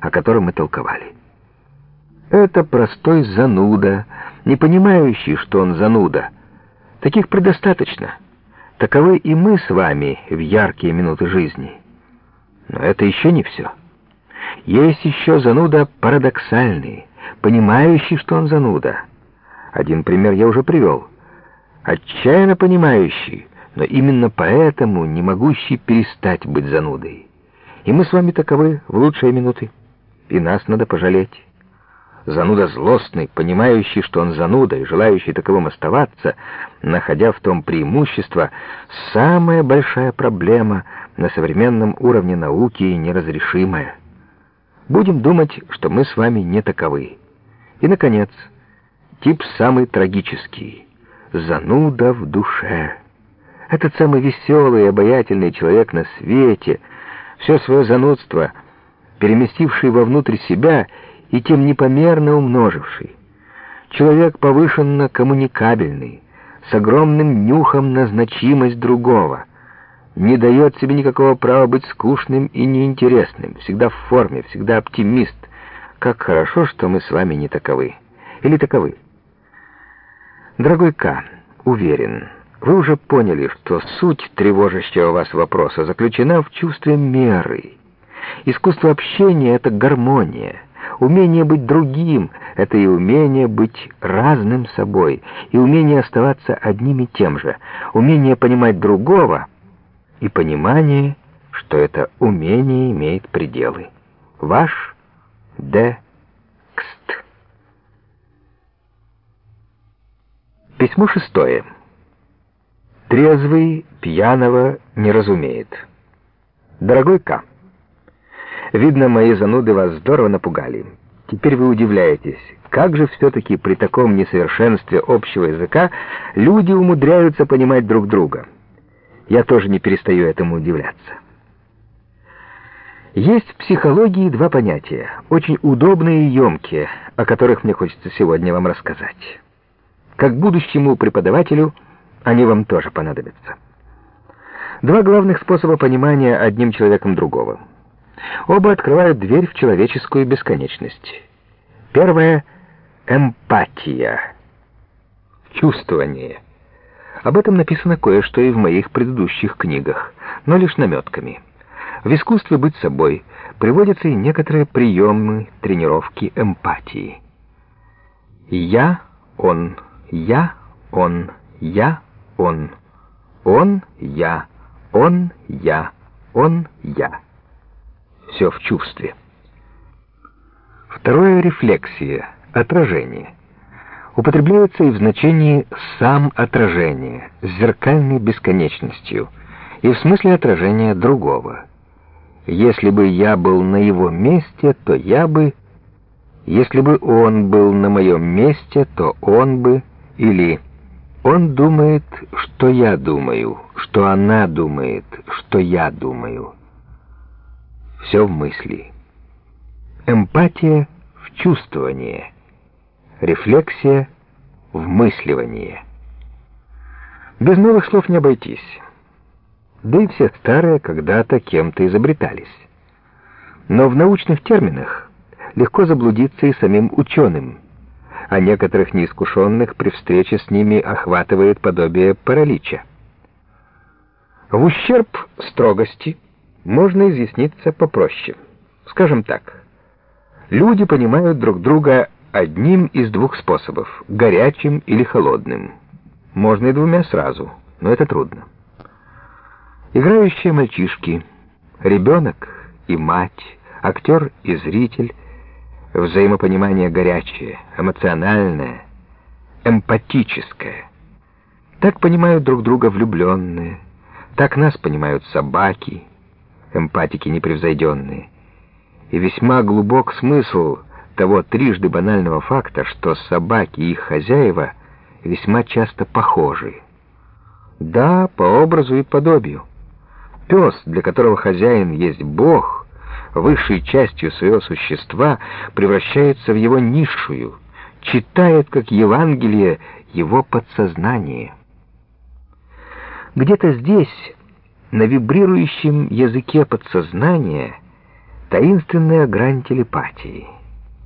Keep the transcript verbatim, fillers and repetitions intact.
о котором мы толковали. Это простой зануда, не понимающий, что он зануда. Таких предостаточно. Таковы и мы с вами в яркие минуты жизни. Но это еще не все. Есть еще зануда парадоксальный, понимающий, что он зануда. Один пример я уже привел. Отчаянно понимающий, но именно поэтому не могущий перестать быть занудой. И мы с вами таковы в лучшие минуты. И нас надо пожалеть. Зануда злостный, понимающий, что он зануда, и желающий таковым оставаться, находя в том преимущество, самая большая проблема на современном уровне науки и неразрешимая. Будем думать, что мы с вами не таковы. И, наконец, тип самый трагический — зануда в душе. Этот самый веселый и обаятельный человек на свете, все свое занудство переместивший вовнутрь себя и тем непомерно умноживший. Человек повышенно коммуникабельный, с огромным нюхом на значимость другого, не дает себе никакого права быть скучным и неинтересным, всегда в форме, всегда оптимист. Как хорошо, что мы с вами не таковы. Или таковы. Дорогой К, уверен, вы уже поняли, что суть тревожащего вас вопроса заключена в чувстве меры. Искусство общения — это гармония. Умение быть другим — это и умение быть разным собой, и умение оставаться одним и тем же, умение понимать другого и понимание, что это умение имеет пределы. Ваш Д. Кст. Письмо шестое. Трезвый пьяного не разумеет. Дорогой К, видно, мои зануды вас здорово напугали. Теперь вы удивляетесь, как же все-таки при таком несовершенстве общего языка люди умудряются понимать друг друга. Я тоже не перестаю этому удивляться. Есть в психологии два понятия, очень удобные и емкие, о которых мне хочется сегодня вам рассказать. Как будущему преподавателю они вам тоже понадобятся. Два главных способа понимания одним человеком другого. Оба открывают дверь в человеческую бесконечность. Первое — эмпатия, чувствование. Об этом написано кое-что и в моих предыдущих книгах, но лишь наметками. В искусстве быть собой приводятся и некоторые приемы тренировки эмпатии. Я, он, я, он, я, он, он, я, он, я, он, я. Все в чувстве. Второе — рефлексия, отражение. Употребляется и в значении «сам отражение», с зеркальной бесконечностью, и в смысле отражения другого. Если бы я был на его месте, то я бы... Если бы он был на моем месте, то он бы... Или он думает, что я думаю, что она думает, что я думаю. Все в мысли. Эмпатия в чувствование, рефлексия в мысливание. Без новых слов не обойтись. Да и все старые когда-то кем-то изобретались. Но в научных терминах легко заблудиться и самим ученым, а некоторых неискушенных при встрече с ними охватывает подобие паралича. В ущерб строгости можно изъясниться попроще. Скажем так, люди понимают друг друга одним из двух способов — горячим или холодным. Можно и двумя сразу, но это трудно. Играющие мальчишки, ребенок и мать, актер и зритель, взаимопонимание горячее, эмоциональное, эмпатическое. Так понимают друг друга влюбленные, так нас понимают собаки, эмпатики непревзойденные. И весьма глубок смысл того трижды банального факта, что собаки и их хозяева весьма часто похожи. Да, по образу и подобию. Пес, для которого хозяин есть Бог, высшей частью своего существа превращается в его низшую, читает, как Евангелие, его подсознание. Где-то здесь, на вибрирующем языке подсознания, таинственная грань телепатии.